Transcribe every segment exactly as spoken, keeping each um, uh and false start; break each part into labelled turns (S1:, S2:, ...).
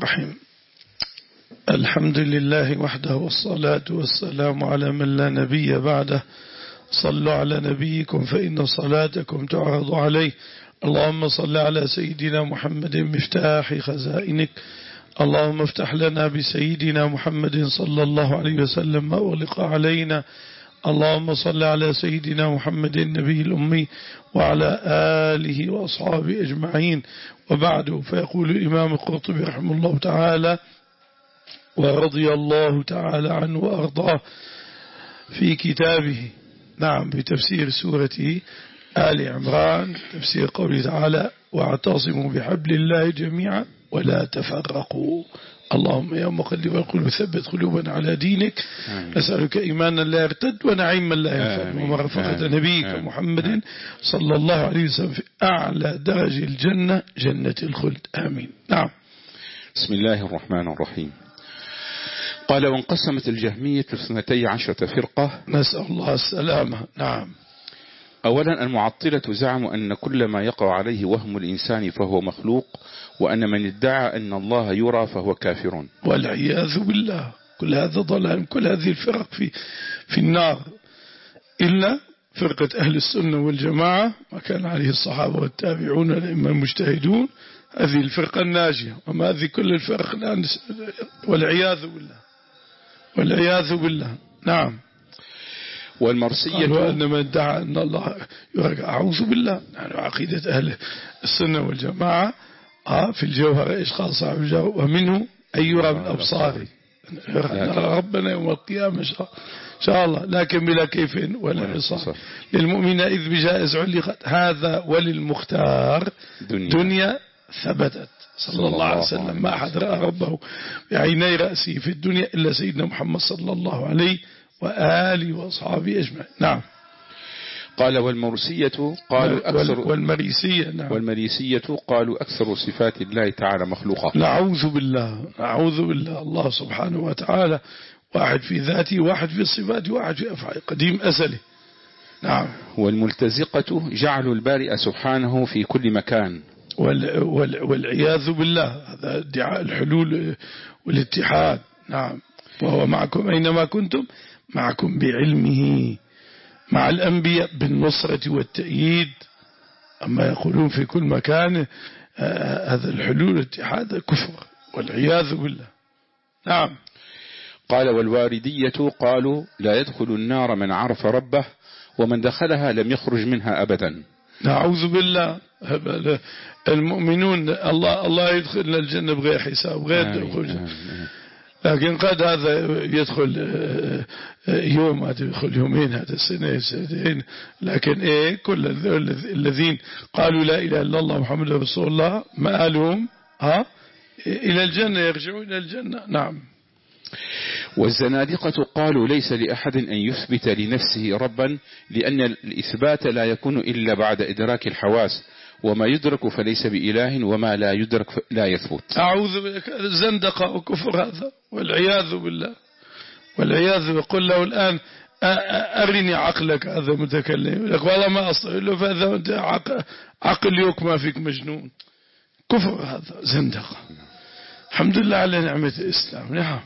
S1: الرحيم. الحمد لله وحده والصلاة والسلام على من لا نبي بعده. صلوا على نبيكم فإن صلاتكم تعرض عليه. اللهم صل على سيدنا محمد مفتاح خزائنك. اللهم افتح لنا بسيدنا محمد صلى الله عليه وسلم ما أغلق علينا. اللهم صل على سيدنا محمد النبي الأمي وعلى آله وأصحابه أجمعين. وبعد، فيقول الإمام القرطبي رحمه الله تعالى ورضي الله تعالى عنه وأرضاه في كتابه، نعم، بتفسير سورة آل عمران، تفسير قوله تعالى واعتصموا بحبل الله جميعا ولا تفرقوا. اللهم يا مقلب القلوب ثبت قلوبنا على دينك. نسألك إيمانا لا يرتد ونعيما لا ينفد ومرافقة نبيك محمد صلى الله عليه وسلم في أعلى درج الجنة، جنة الخلد. آمين. نعم.
S2: بسم الله الرحمن الرحيم. قال وانقسمت الجهمية اثنتي عشرة فرقة،
S1: نسأل الله السلامة. نعم.
S2: أولا المعطلة زعموا أن كل ما يقع عليه وهم الإنسان فهو مخلوق، وأن من ادعى أن الله يرى فهو كافر،
S1: والعياذ بالله. كل هذا ضلال. كل هذه الفرق في في النار إلا فرقة أهل السنة والجماعة، ما كان عليه الصحابة والتابعون والأئمة المجتهدون، هذه الفرقة الناجية. وما هذه كل الفرق الآن، والعياذ بالله والعياذ بالله. نعم.
S2: والمرسية
S1: أن من ادعى أن الله يرى، أعوذ بالله. يعني عقيدة أهل السنة والجماعة في الجوهر إيش قال صاحب الجوهر؟ ومنه أن يرى من أبصاره، نرى ربنا يوم القيامة إن شاء الله، لكن بلا كيف ولا حصار. للمؤمن إذ بجائز علقت هذا، وللمختار دنيا, دنيا ثبتت. صلى الله عليه وسلم ما أحد رأى ربه بعيني رأسه في الدنيا إلا سيدنا محمد صلى الله عليه وآله وأصحابه أجمعين. نعم.
S2: قال والمرسية قالوا أكثر
S1: والمريسية نعم.
S2: والمريسية قالوا أكثر صفات الله تعالى مخلوقة.
S1: نعوذ بالله نعوذ بالله. الله سبحانه وتعالى واحد في ذاته، واحد في الصفات، واحد في أفعاله، قديم أزلي. نعم.
S2: والملتزقة جعلوا البارئ سبحانه في كل مكان،
S1: وال وال والعياذ بالله. هذا ادعاء الحلول والاتحاد. نعم. وهو معكم أينما كنتم، معكم بعلمه، مع الأنبياء بالنصرة والتأييد. أما يقولون في كل مكان، آه هذا الحلول والاتحاد كفر والعياذ بالله. نعم.
S2: قال والواردية قالوا لا يدخل النار من عرف ربه، ومن دخلها لم يخرج منها أبدا.
S1: نعوذ بالله. المؤمنون الله الله يدخلنا الجنة بغير حساب، غير دخول. لكن قد هذا يدخل يوم، هذا يدخل يومين، هذا سنة سنتين. لكن إيه، كل الذين قالوا لا إله إلا الله محمد رسول الله مآلهم ها إلى الجنة، يرجعون إلى الجنة. نعم.
S2: والزنادقة قالوا ليس لأحد أن يثبت لنفسه ربا، لأن الإثبات لا يكون إلا بعد إدراك الحواس، وما يدرك فليس بإله، وما لا يدرك لا يثبت.
S1: أعوذ بالله. زندقة وكفر هذا والعياذ بالله والعياذ. وقل له الآن أرني عقلك، هذا متكلم لك والله ما أصل له، فهذا أنت عقل يوك ما فيك مجنون. كفر هذا، زندقة. الحمد لله على نعمة الإسلام. نعم.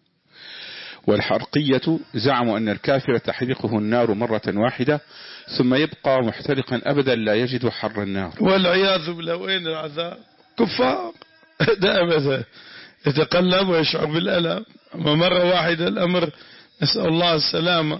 S2: والحرقية زعموا أن الكافر تحرقه النار مرة واحدة ثم يبقى محترقا أبدا لا يجد حر النار،
S1: والعياذ بالله. وين العذاب؟ كفار دائما يتقلب ويشعر بالألم. أما مرة واحدة الأمر، نسأل الله السلامة.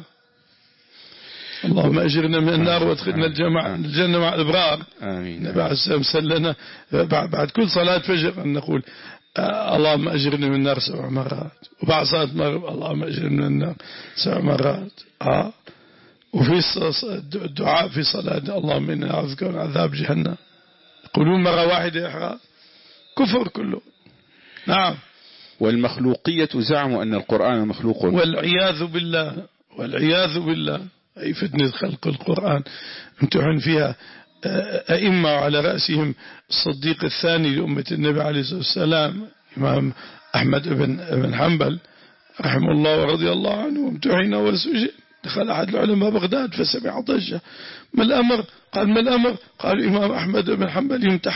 S1: اللهم أجرنا من النار وادخلنا الجماعة الجنة مع الأبرار.
S2: آمين.
S1: بعد سلنا بعد كل صلاة فجر أن نقول آه اللهم أجرنا من النار سبع مرات، وبعد صلاة المغرب اللهم أجرنا من النار سبع مرات. آه وفي الدعاء في صلاة اللهم إنا نعوذ بك من عذاب جهنم، يقولون مرة واحدة إحراق. كفر كله. نعم.
S2: والمخلوقية زعموا أن القرآن مخلوق،
S1: والعياذ بالله والعياذ بالله. أي فتنة خلق القرآن امتحن فيها أئمة، على رأسهم الصديق الثاني لأمة النبي عليه الصلاة والسلام إمام أحمد بن بن حنبل رحمه الله ورضي الله عنه، وامتحن وسجن. دخل أحد العلماء بغداد فسمع ضجة. ما الأمر؟ قال ما الأمر؟ قال إمام أحمد بن حنبل يمتحن.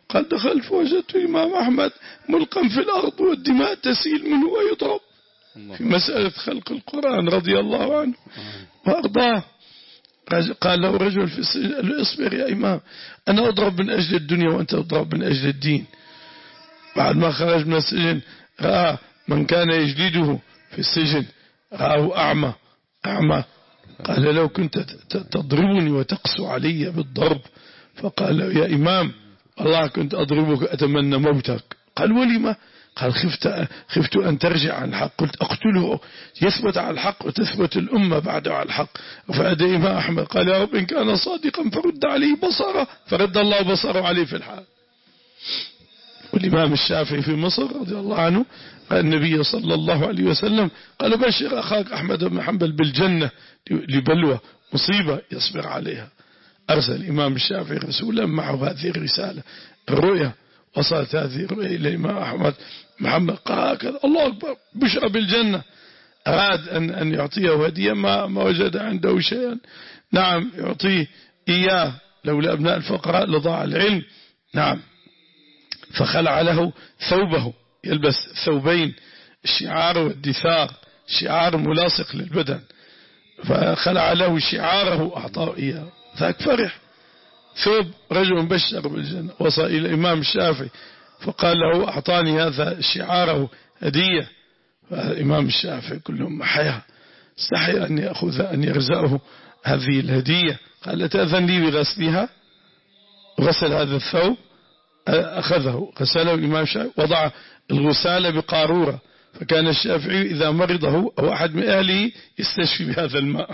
S1: قال دخلت فوجدت الإمام أحمد ملقا في الأرض والدماء تسيل منه ويضرب في مسألة خلق القرآن رضي الله عنه وأرضاه. قال له رجل في السجن اصبر يا إمام أنا أضرب من أجل الدنيا وأنت أضرب من أجل الدين. بعد ما خرج من السجن رأى من كان يجلده في السجن رآه أعمى أعمى قال لو كنت تضربني وتقسو علي بالضرب. فقال له يا إمام الله كنت أضربك أتمنى موتك. قال ولما؟ قال خفت, خفت أن ترجع عن الحق. قلت أقتله يثبت على الحق وتثبت الأمة بعده على الحق. فأدى إمام أحمد قال يا رب إن كان صادقا فرد عليه بصره فرد الله بصره عليه في الحال. والإمام الشافعي في مصر رضي الله عنه قال النبي صلى الله عليه وسلم قال بشر أخاك أحمد بن حنبل بالجنة لبلوى مصيبة يصبر عليها. أرسل الإمام الشافعي رسولا معه هذه الرسالة الرؤيا. وصلت هذه الرؤيا إلى الإمام أحمد محمد قال هكذا الله أكبر بشر بالجنة. أراد أن أن يعطيه هدية ما ما وجد عنده شيئا. نعم يعطيه إياه لولا أبناء الفقراء لضاع العلم. نعم فخلع له ثوبه يلبس ثوبين الشعار والدثار شعار ملاصق للبدن فخلع له شعاره أعطاه إياه ذاك فرح. ثوب رجل بشر بالجنة. وصل إلى الإمام الشافعي فقال له أعطاني هذا شعاره هدية. فالإمام الشافعي كلهم حياة استحي أن يأخذ أن يرزقه هذه الهدية. قال تأذن لي بغسلها. غسل هذا الثوب أخذه غسله الإمام الشافعي وضع الغسالة بقارورة. فكان الشافعي إذا مرضه أو أحد من أهله يستشفي بهذا الماء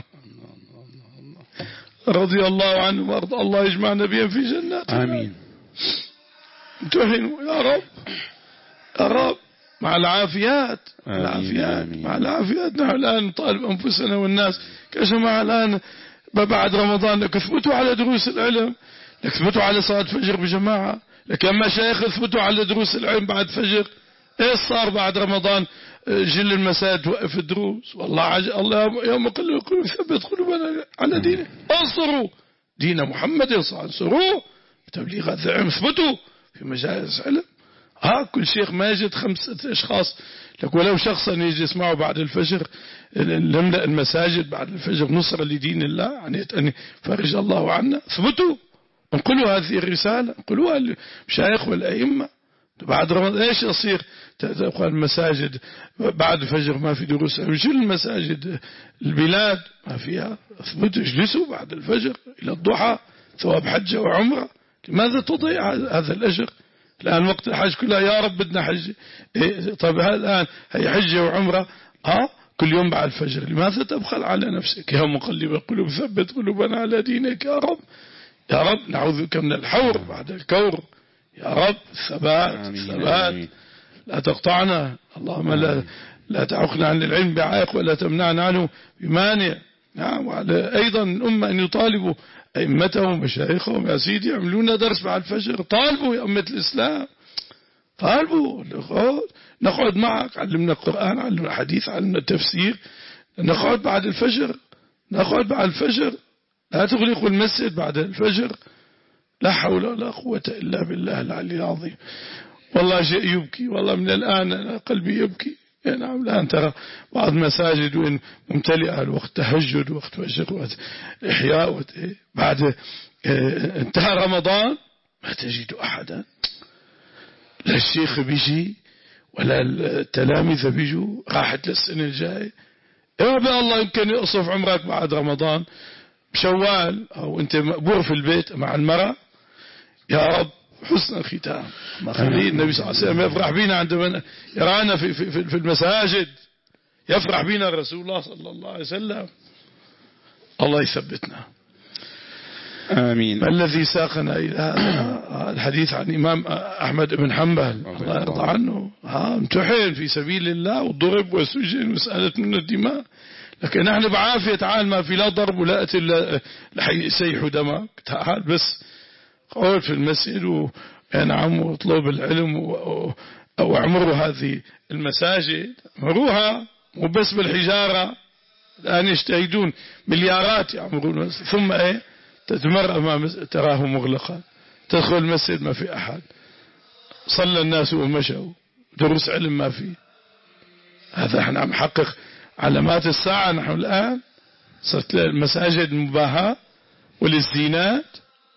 S1: رضي الله عنه وارضى. الله يجمعنا بهم في جنات
S2: آمين.
S1: امتحنوا يا رب يا رب مع العافيات العافيات مع العافيات. نحن الآن نطالب أنفسنا والناس كجماعة الآن بعد رمضان لك اثبتوا على دروس العلم لك اثبتوا على صلاة فجر بجماعة لك أما شيخ اثبتوا على دروس العلم بعد فجر. ايش صار بعد رمضان؟ جل المساجد توقف الدروس. والله عج... الله يوم قل القلوب ثبت قلوبنا على دينه. انصروا دين محمد صلى الله عليه وسلم انصروا بتبليغ هذا العلم اثبتوا في مجالس علم. ها كل شيخ ما يجد خمسة أشخاص لك ولو شخصا يجي يسمعه بعد الفجر نملأ المساجد بعد الفجر نصرة لدين الله يعني أن فرج الله عنا. اثبتوا انقلوا هذه الرسالة انقلوها المشايخ والأئمة. بعد رمضان ايش يصير؟ تبقى المساجد بعد الفجر ما في دروس وجل المساجد البلاد ما فيها. اثبتوا اجلسوا بعد الفجر إلى الضحى ثواب حجة وعمرة. لماذا تضيع هذا الأجر؟ الآن وقت الحج كلها يا رب بدنا حج. إيه طيب الآن هي حجة وعمرة ها كل يوم بعد الفجر. لماذا تبخل على نفسك؟ يا مقلب القلوب ثبت قلوبنا على دينك يا رب يا رب. نعوذ بك من الحور بعد الكور يا رب. الثبات الثبات لا تقطعنا اللهم لا, لا تعقنا عن العلم بعائق ولا تمنعنا عنه بمانع. نعم وعلى أيضا الأمة أن يطالبوا أئمتهم ومشايخهم يا سيدي يعملون درس بعد الفجر. طالبوا يا أمة الإسلام طالبوا نقعد معك علمنا القرآن علمنا الحديث علمنا التفسير. نقعد بعد الفجر نقعد بعد الفجر. لا تغلقوا المسجد بعد الفجر. لا حول ولا قوة إلا بالله العلي العظيم. والله شيء يبكي والله من الآن قلبي يبكي. نعم الآن ترى بعض مساجد وين ممتلئة الوقت تهجد وقت فجر وقت إحياء وقت بعد انتهى رمضان ما تجد أحدا لا الشيخ بيجي ولا التلاميذ بيجوا راحت للسنة الجاية. يا رب الله يمكن يقصف عمرك بعد رمضان بشوال أو أنت مقبور في البيت مع المرأة. يا رب حسن الختام ما خليه النبي صلى الله عليه وسلم يفرح بينا عندما يرانا في, في, في المساجد يفرح بينا رسول الله صلى الله عليه وسلم. الله يثبتنا
S2: آمين.
S1: ما الذي ساقنا إلى هذا الحديث عن إمام أحمد بن حنبل الله يرضى عنه. ها امتحن في سبيل الله وضرب وسجن وسألة من الدماء لكن نحن بعافية تعال ما في لا ضرب ولا قتل لحي سيح دمك. تعال بس قول في المسجد ونعم واطلب العلم وعمروا هذه المساجد عمروها مو بس بالحجارة. الآن يجتهدون مليارات يعمرون ثم ايه تتمر أمام تراه مغلقا تدخل المسجد ما في أحد. صلى الناس ومشوا، دروس علم ما فيه. هذا احنا عم نحقق علامات الساعة نحن الآن. صرت المساجد مباهاة وللزينات.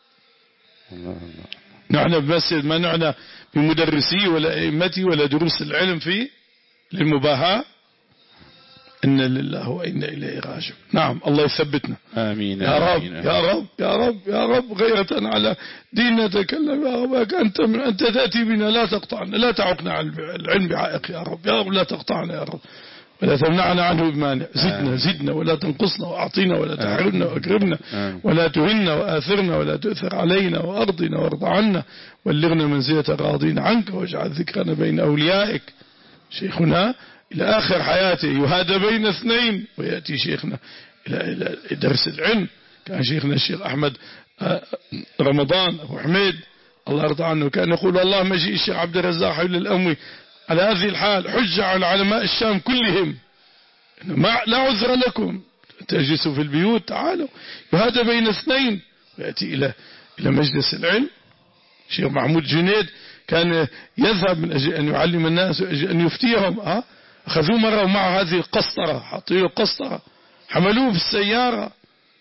S1: نحن بمسجد ما نعنى بمدرسي ولا أئمتي ولا دروس العلم فيه للمباهاة. إن لله وإنا إليه راجعون. نعم الله يثبتنا.
S2: آمين
S1: يا رب
S2: آمين.
S1: يا رب يا رب يا رب غيرة على دين نتكلم يا رب. أنت من أنت تأتي بنا لا تقطعنا لا تعقنا عن العلم بعائق يا رب. يا رب لا تقطعنا يا رب ولا تمنعنا عنه بمانع. زدنا زدنا ولا تنقصنا وأعطينا ولا تحرمنا وأكرمنا ولا تهنا وآثرنا ولا تؤثر علينا وأرضنا وارض عنا ولغنا منزلة راضين عنك واجعل ذكرنا بين أوليائك. شيخنا إلى آخر حياته يهادى بين اثنين ويأتي شيخنا إلى درس العلم. كان شيخنا الشيخ أحمد رمضان أبو حميد الله يرضى عنه كان يقول الله مجيء الشيخ عبد الرزاق حول الأموي على هذه الحال حجة على علماء الشام كلهم ما لا عذر لكم تجلسوا في البيوت تعالوا. يهادى بين اثنين ويأتي إلى إلى مجلس العلم. الشيخ محمود جنيد كان يذهب من أجل أن يعلم الناس وأجل أن يفتيهم. أه أخذوه مرة ومعه هذه القسطرة حطوا له قسطرة حملوه في السيارة.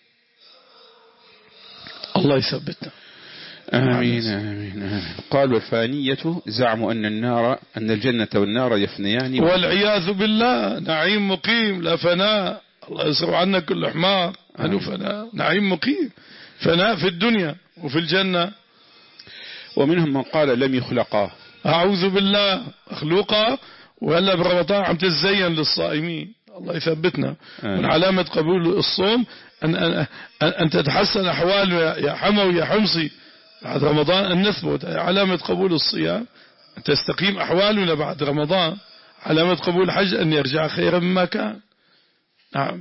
S1: الله يثبتنا.
S2: آمين آمين آمين. قال والفانية زعم أن النار أن الجنة والنار يفنيان
S1: والعياذ بالله. نعيم مقيم لا فناء. الله يصرف عنا كل حمار. عنه فناء نعيم مقيم فناء في الدنيا وفي الجنة.
S2: ومنهم من قال لم يخلقا.
S1: أعوذ بالله مخلوقا. وهلا برمضان عم تتزين للصائمين. الله يثبتنا. من علامة قبول الصوم أن, أن, أن تتحسن أحوال يا حمو يا حمصي بعد رمضان أن نثبت. علامة قبول الصيام أن تستقيم أحوالنا بعد رمضان. علامة قبول الحج أن يرجع خيرا مما كان. نعم.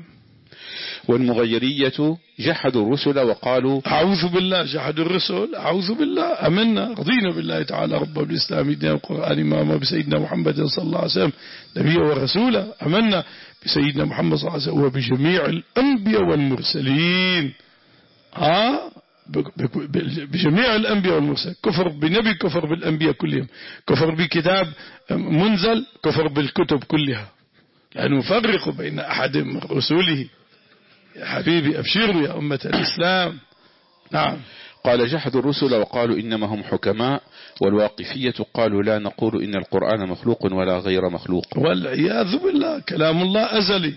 S2: والمغيرية جحدوا الرسل وقالوا
S1: أعوذ بالله. جحدوا الرسل. أعوذ بالله. أمنا رضينا بالله تعالى رب بالإسلام دين القرآن إماما بسيدنا محمد صلى الله عليه وسلم نبيه ورسوله. أمنا بسيدنا محمد صلى الله عليه وسلم وبجميع الأنبياء والمرسلين. آه بجميع الأنبياء والمرسلين. كفر بنبي كفر بالأنبياء كلهم. كفر بكتاب منزل كفر بالكتب كلها لأنه يفرق بين أحد من رسوله. يا حبيبي أبشروا يا أمة الإسلام. نعم.
S2: قال جحدوا الرسل وقالوا إنما هم حكماء. والواقفية قالوا لا نقول إن القرآن مخلوق ولا غير مخلوق.
S1: والعياذ بالله. كلام الله أزلي.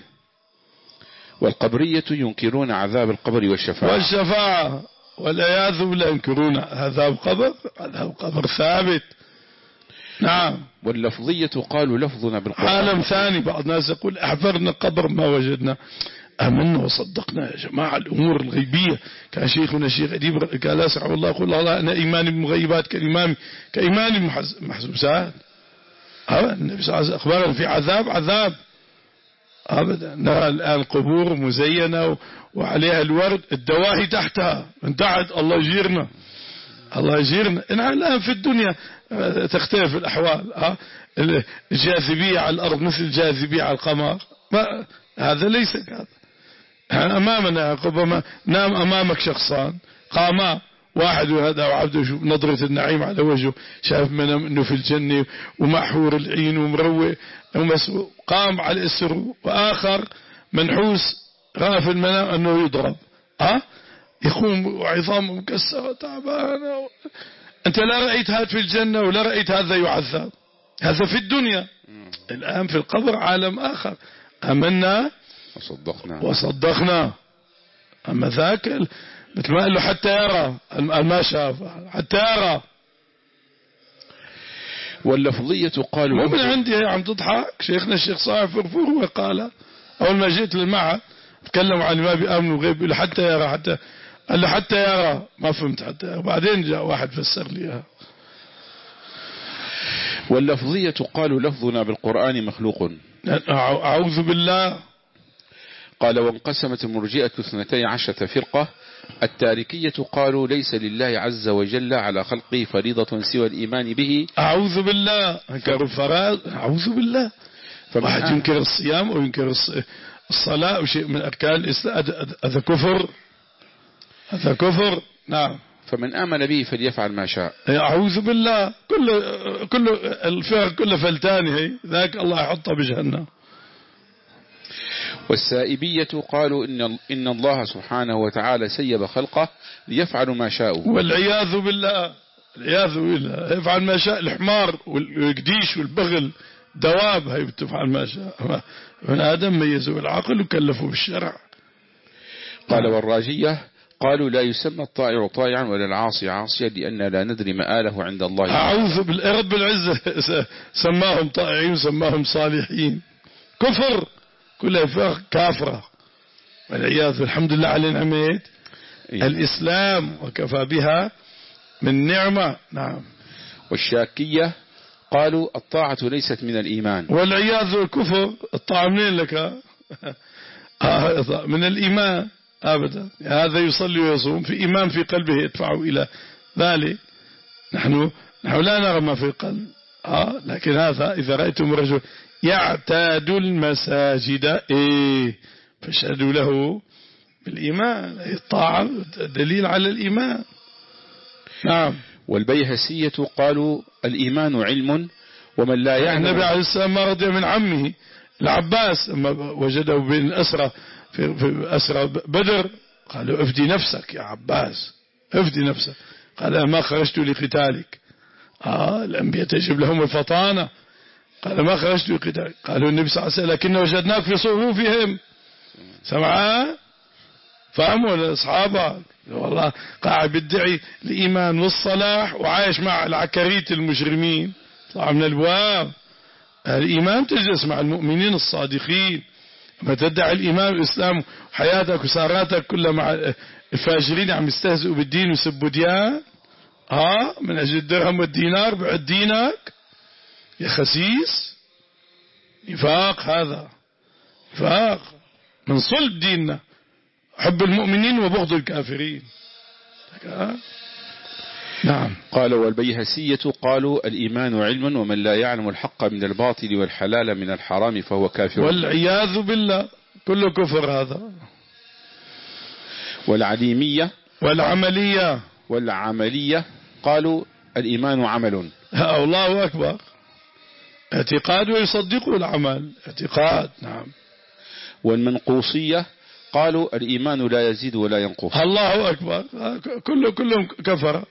S2: والقبرية ينكرون عذاب القبر والشفاعة.
S1: والشفاعة والعياذ بالله ينكرون عذاب قبر. عذاب قبر ثابت. نعم.
S2: واللفظية قالوا لفظنا بالقرآن.
S1: عالم ثاني. بعض الناس يقول أحفرنا قبر ما وجدنا. آمنا وصدقنا يا جماعة. الأمور الغيبية كان شيخنا الشيخ أديب قال أسرع والله قل الله أنا إيماني بالمغيبات كإيماني كإيماني المحسوسات. النبي صلى الله عليه وسلم أخبرنا في عذاب عذاب أبدا. نرى الآن قبور مزينة وعليها الورد الدواهي تحتها من تحت. الله يجيرنا الله يجيرنا. إنها الآن في الدنيا تختلف الأحوال. الجاذبية على الأرض مثل الجاذبية على القمر. ما هذا ليس هذا. أمامنا ربما نام أمامك شخصان قاما واحد وهذا وعبده شوف نظرة النعيم على وجهه شاف منه أنه في الجنة ومحور العين ومروي ومسوء قام على السر. وآخر منحوس رأى في المنام أنه يضرب أه؟ يقوم وعظامه مكسرة تعبانة. أنت لا رأيت هذا في الجنة ولا رأيت هذا يعذب. هذا في الدنيا. الآن في القبر عالم آخر. آمنا
S2: وصدقنا
S1: وصدقنا. أما ذاك مثل ما قال له حتى يرى ما شاف حتى يرى.
S2: واللفظية قالوا
S1: ومن عندي عم تضحك. شيخنا الشيخ صالح فرفور وقال أول ما جيت للمعهد تكلموا عن ما بيأمنوا غيب يقول حتى يرى حتى قال له حتى يرى ما فهمت حتى يرى. بعدين جاء واحد فسر لي.
S2: واللفظية قالوا لفظنا بالقرآن مخلوق.
S1: أعوذ بالله.
S2: قال وانقسمت المرجئة اثنتي عشرة فرقة. التاركية قالوا ليس لله عز وجل على خلقه فريضة سوى الإيمان به.
S1: أعوذ بالله. انكر الفرائض. أعوذ بالله. واحد ينكر الصيام وينكر الصلاة وشيء من أركان الإسلام. هذا كفر هذا كفر. نعم.
S2: فمن آمن به فليفعل ما شاء.
S1: أعوذ بالله، كل كل الفرق كل فلتاني هي ذاك الله يحطها بجهنم.
S2: والسائبية قالوا إن إن الله سبحانه وتعالى سيب خلقه ليفعلوا ما شاءوا.
S1: والعياذ بالله، العياذ بالله، يفعل ما شاء. الحمار والقديش والبغل دواب هي بتفعل ما شاء. من آدم ميزوا بالعقل وكلفوا بالشرع.
S2: قال والراجية قالوا لا يسمى الطائع طائعا ولا العاصي عاصيا لأن لا ندري مآله عند الله.
S1: أعوذ بالرب العزة سماهم طائعين وسماهم صالحين. كفر، كلها فرق كافرة والعياذ. الحمد لله على نعمة الإسلام وكفى بها من نعمة. نعم.
S2: والشاكية قالوا الطاعة ليست من الإيمان.
S1: والعياذ الكفر، الطاعة منين لك؟ من الإيمان أبدا. هذا يصلي ويصوم في إيمان في قلبه يدفعه إلى ذلك. نحن نحن لا نرى ما في القلب، آه لكن هذا إذا رأيتم رجل يعتاد المساجد إيه فاشهدوا له بالإيمان. الطاعة دليل على الإيمان. نعم.
S2: والبيهسية قالوا الإيمان علم ومن لا يعلم.
S1: النبي عليه السلام ما رضي من عمه العباس لما وجده بين أسرى في, في أسرى بدر قالوا افدي نفسك يا عباس، افدي نفسك. قال ما خرجت لقتالك. آه الأنبياء تجب لهم الفطانة. قال ما خرجت لقتالك. قالوا النبي صلى الله عليه وسلم لكن وجدناك في صفوفهم. سمعا فهموا الأصحاب والله قاعد بيدعي الإيمان والصلاح وعايش مع العكريت المجرمين. طلع من البواب. الإيمان تجلس مع المؤمنين الصادقين. ما تدعي الإيمان والإسلام وحياتك وساراتك كلها مع الفاجرين عم يستهزئوا بالدين ويسبوا ديان، ها من أجل الدرهم والدينار بعد دينك يا خسيس. نفاق، هذا نفاق من صلب ديننا، حب المؤمنين وبغض الكافرين. نعم.
S2: قالوا والبيهسية قالوا الإيمان علم ومن لا يعلم الحق من الباطل والحلال من الحرام فهو كافر.
S1: والعياذ بالله كله كفر هذا.
S2: والعليمية
S1: والعملية
S2: والعملية قالوا الإيمان عمل.
S1: الله أكبر، اعتقاد ويصدقوا العمل، اعتقاد. نعم.
S2: والمنقوصية قالوا الإيمان لا يزيد ولا ينقص.
S1: الله أكبر، كله كلهم كفر.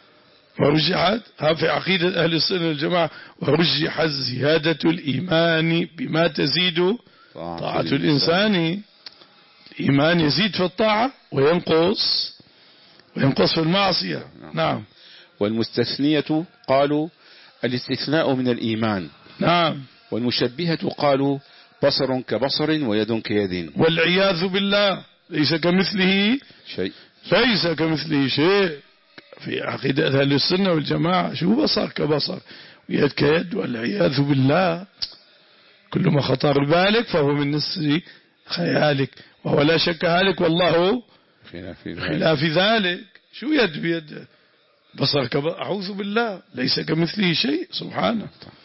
S1: ورجحت في عقيدة أهل السنة والجماعة ورجحت زيادة الإيمان بما تزيد طاعة الإنسان. الإيمان يزيد في الطاعة وينقص وينقص في المعصية. نعم.
S2: والمستثنية قالوا الاستثناء من الإيمان.
S1: نعم.
S2: والمشبهة قالوا بصر كبصر ويد كيد.
S1: والعياذ بالله ليس كمثله
S2: شيء.
S1: ليس كمثله شيء في عقيدة أهل السنة والجماعة. شو بصر كبصر ويد كيد؟ والعياذ بالله كل ما خطر بالك فهو من نسل خيالك وهو لا شك هالك والله خلاف ذلك. شو يد بيد؟ بصر كبصر، أعوذ بالله ليس كمثله شيء سبحانه.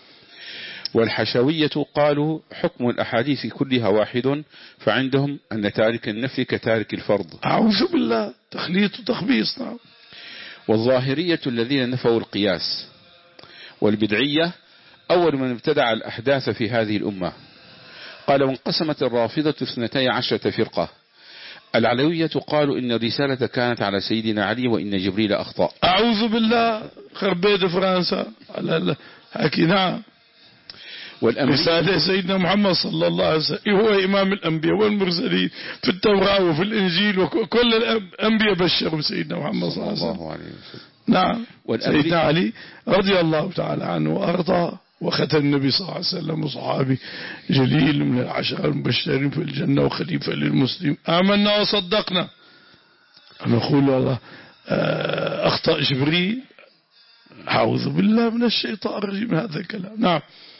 S2: والحشوية قالوا حكم الأحاديث كلها واحد فعندهم أن تارك النفل كتارك الفرض.
S1: أعوذ بالله، تخليط وتخبيص. نعم.
S2: والظاهرية الذين نفوا القياس. والبدعية أول من ابتدع الأحداث في هذه الأمة. قال وانقسمت الرافضة اثنتي عشرة فرقة. العلوية قالوا إن الرسالة كانت على سيدنا علي وإن جبريل أخطأ.
S1: أعوذ بالله، خربيت فرنسا على حكي. نعم. رسالة سيدنا محمد صلى الله عليه وسلم هو إمام الأنبياء والمرسلين في التوراة وفي الإنجيل وكل الأنبياء بشروا سيدنا محمد صلى الله عليه وسلم. نعم. سيدنا علي رضي الله تعالى عنه وأرضاه وختم النبي صلى الله عليه وسلم وصحابي جليل من العشرة المبشرين في الجنة وخليفة للمسلم. آمنا وصدقنا. نقول والله أخطأ جبريل. أعوذ بالله من الشيطان الرجيم هذا الكلام. نعم.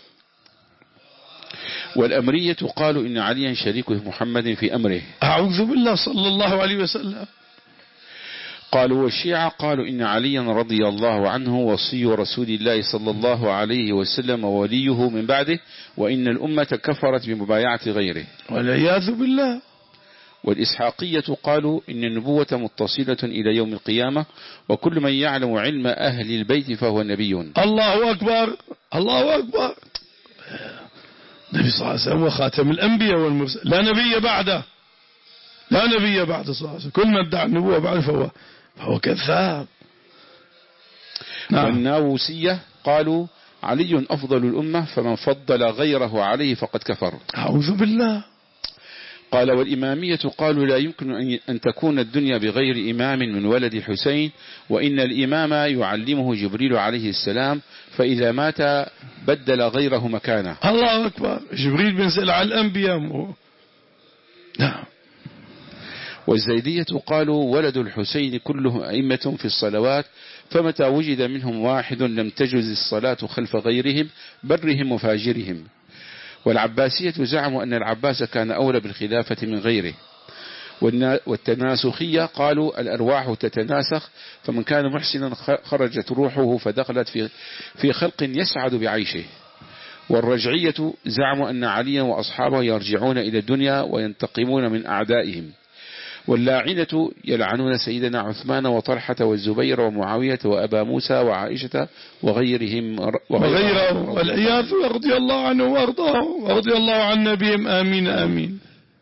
S2: والأمرية قالوا إن عليا شريك محمد في أمره.
S1: أعوذ بالله صلى الله عليه وسلم.
S2: قالوا والشيعة قالوا إن عليا رضي الله عنه وصي رسول الله صلى الله عليه وسلم ووليه من بعده وإن الأمة كفرت بمبايعة غيره.
S1: والعياذ بالله.
S2: والإسحاقية قالوا إن النبوة متصلة إلى يوم القيامة، وكل من يعلم علم أهل البيت فهو نبي.
S1: الله أكبر الله أكبر. النبي صلى الله عليه وسلم وخاتم الأنبياء والمرسلين، لا نبي بعده، لا نبي بعده صلى الله عليه وسلم. كل من ادعى النبوة بعده فهو, فهو كذاب. نعم.
S2: والناووسية قالوا علي أفضل الأمة، فمن فضل غيره عليه فقد كفر.
S1: أعوذ بالله.
S2: قال والإمامية قالوا لا يمكن أن تكون الدنيا بغير إمام من ولد الحسين، وإن الإمام يعلمه جبريل عليه السلام، فإذا مات بدل غيره مكانه.
S1: الله أكبر. جبريل بينزل على الأنبياء م... نعم.
S2: والزيدية قالوا ولد الحسين كلهم أئمة في الصلوات، فمتى وجد منهم واحد لم تجز الصلاة خلف غيرهم برهم وفاجرهم. والعباسية زعموا أن العباس كان أولى بالخلافة من غيره. والتناسخية قالوا الأرواح تتناسخ، فمن كان محسنا خرجت روحه فدخلت في في خلق يسعد بعيشه. والرجعية زعموا أن عليا وأصحابه يرجعون إلى الدنيا وينتقمون من أعدائهم. واللاعنة يلعنون سيدنا عثمان وطلحة والزبير ومعاوية وأبا موسى وعائشة وغيرهم
S1: وغيرهم والعياذ، رضي الله عنه وارضاه ورضي الله عن نبيهم. آمين آمين.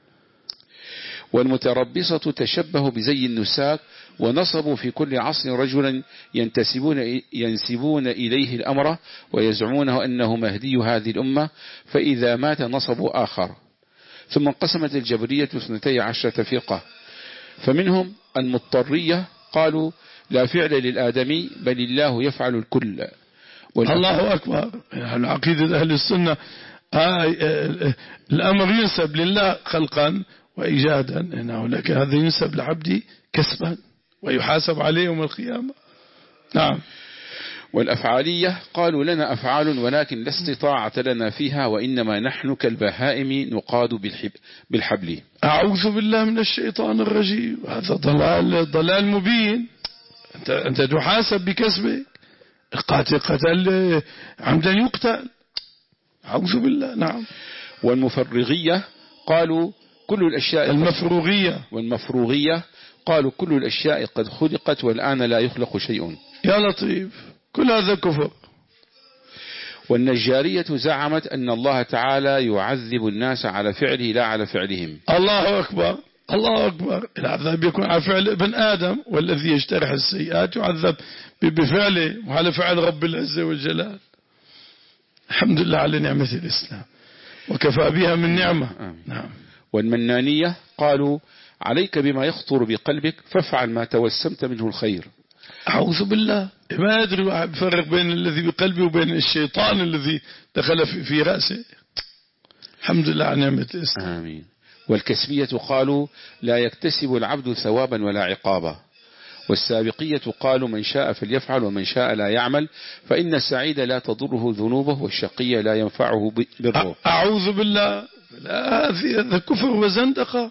S2: والمتربصة تشبهوا بزي النساك، ونصبوا في كل عصر رجلا ينتسبون ينسبون إليه الأمر ويزعمونه أنه مهدي هذه الأمة، فإذا مات نصبوا آخر. ثم انقسمت الجبرية اثنتي عشرة فرقة، فمنهم المضطرية قالوا لا فعل للآدمي بل الله يفعل الكل.
S1: الله أكبر. عقيدة أهل السنة آه الأمر ينسب لله خلقا وإيجادا، إنه لك هذا ينسب لعبدي كسبا ويحاسب عليه يوم القيامة. نعم.
S2: والأفعالية قالوا لنا أفعال ولكن لا استطاعة لنا فيها، وإنما نحن كالبهائم نقاد بالحبل.
S1: أعوذ بالله من الشيطان الرجيم. هذا ضلال ضلال مبين. أنت, أنت تحاسب بكسبك. القاتل قتل عمدا يقتل. أعوذ بالله. نعم.
S2: والمفرغية قالوا كل الأشياء
S1: المفروغية
S2: والمفروغية قالوا كل الأشياء قد خلقت والآن لا يخلق شيء.
S1: يا لطيف. كل هذا كفر.
S2: والنجارية زعمت أن الله تعالى يعذب الناس على فعله لا على فعلهم.
S1: الله أكبر الله أكبر. العذاب يكون على فعل ابن آدم، والذي يجترح السيئات يعذب بفعله وعلى فعل رب العزة والجلال. الحمد لله على نعمة الإسلام وكفى بها من نعمة. نعم.
S2: والمنانية قالوا عليك بما يخطر بقلبك فافعل ما توسمت منه الخير.
S1: أعوذ بالله. ما يدري واحد يفرق بين الذي بقلبه وبين الشيطان الذي دخل في, في رأسه. الحمد لله على نعمة الإسلام.
S2: آمين. والكسبية قالوا لا يكتسب العبد ثوابا ولا عقابا. والسابقية قالوا من شاء فليفعل ومن شاء لا يعمل، فإن السعيد لا تضره ذنوبه والشقي لا ينفعه بره.
S1: أعوذ بالله. هذا كفر وزندقة.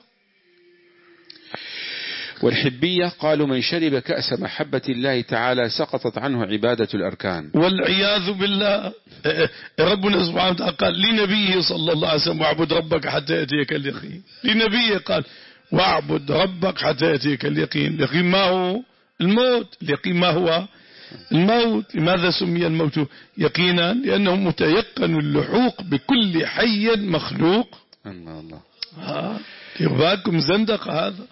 S2: والحبية قالوا من شرب كأس محبة الله تعالى سقطت عنه عبادة الأركان.
S1: والعياذ بالله. ربنا سبحانه وتعالى قال لنبيه صلى الله عليه وسلم واعبد ربك حتى يأتيك اليقين. لنبيه قال واعبد ربك حتى يأتيك اليقين. اليقين ما هو؟ الموت. اليقين ما هو؟ الموت. لماذا سمي الموت يقينا؟ لأنه متيقن اللحوق بكل حي مخلوق.
S2: الله الله.
S1: ها يرباكم زندق هذا.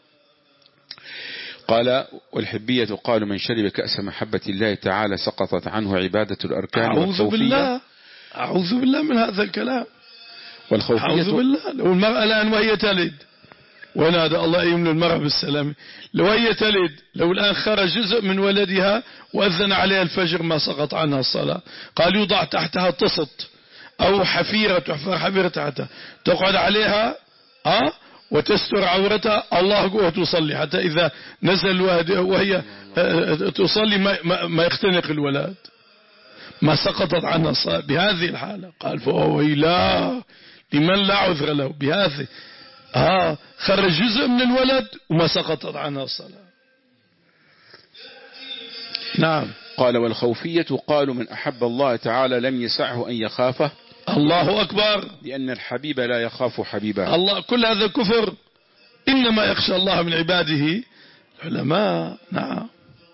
S2: قال والحبية قالوا من شرب كأس محبة الله تعالى سقطت عنه عبادة الأركان.
S1: أعوذ بالله. أعوذ بالله من هذا الكلام.
S2: والخوفية
S1: أعوذ بالله. لو المرأة الآن وهي تلد، ونادى الله يمن المرأة بالسلام، لو هي تلد لو الآن خرج جزء من ولدها وأذن عليها الفجر ما سقط عنها الصلاة. قال يوضع تحتها طسط أو حفيرة تحفر حفيرة تحتها تقعد عليها أه وتستر عورتها الله قوة تصلي، حتى إذا نزل وهي تصلي ما, ما يختنق الولد، ما سقطت عنها الصلاة بهذه الحالة. قال فهو ويلا لمن لا عذر له بهذه. آه خرج جزء من الولد وما سقطت عنها الصلاة. نعم.
S2: قال والخوفية قالوا من أحب الله تعالى لم يسعه أن يخافه.
S1: الله أكبر.
S2: لأن الحبيب لا يخاف حبيبه.
S1: الله. كل هذا كفر. إنما يخشى الله من عباده العلماء. نعم.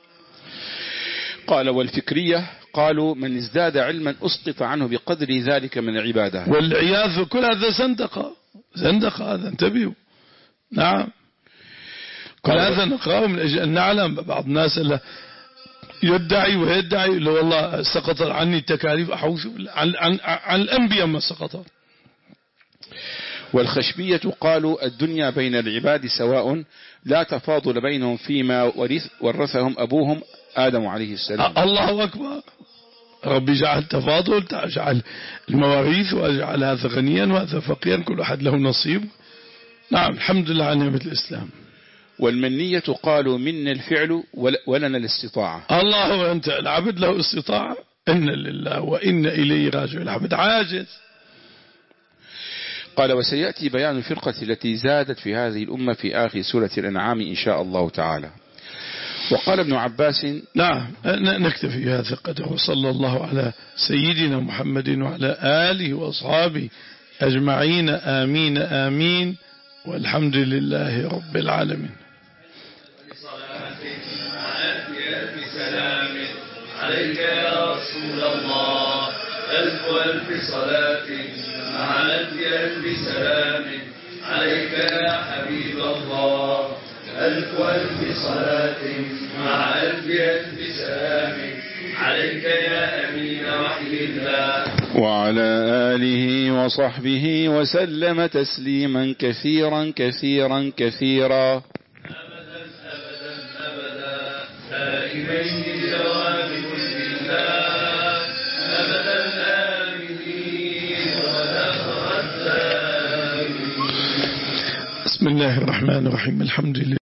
S2: قال والفكرية قالوا من ازداد علما أسقط عنه بقدر ذلك من العبادة.
S1: والعياذ كل هذا زندقة زندقة هذا، انتبهوا. نعم. كل هذا نقرأه من أجل أن نعلم. بعض الناس اللي يدعي ويدعي لو والله سقط عني التكاليف أحوش عن, عن, عن الأنبياء ما سقطت.
S2: والخشبية قالوا الدنيا بين العباد سواء لا تفاضل بينهم فيما ورث ورثهم أبوهم آدم عليه السلام.
S1: الله أكبر. ربي جعل تفاضل، جعل المواريث وجعل هذا غنيا وهذا فقيرا، كل أحد له نصيب. نعم الحمد لله على نعمة الإسلام.
S2: والمنية قالوا منا الفعل ولنا الاستطاعة.
S1: الله وأنت العبد له استطاعة، إن لله وإن إليه راجعون. العبد عاجز.
S2: قال وسيأتي بيان الفرقة التي زادت في هذه الأمة في آخر سورة الأنعام إن شاء الله تعالى. وقال ابن عباس
S1: نعم نكتفي هذا القدر، وصلى الله على سيدنا محمد وعلى آله وأصحابه أجمعين. آمين آمين، والحمد لله رب العالمين.
S3: عليك يا رسول الله ألف ألف صلاة مع ألف ألف سلام عليك يا حبيب الله ألف ألف صلاة مع ألف ألف سلام عليك يا أمين وحي الله
S2: وعلى آله وصحبه وسلم تسليما كثيرا كثيرا كثيرا
S3: أبدا أبدا أبدا دائمين بدوام ملك الله أبدا آمنين ولا تردد.
S1: بسم الله الرحمن الرحيم. الحمد لله.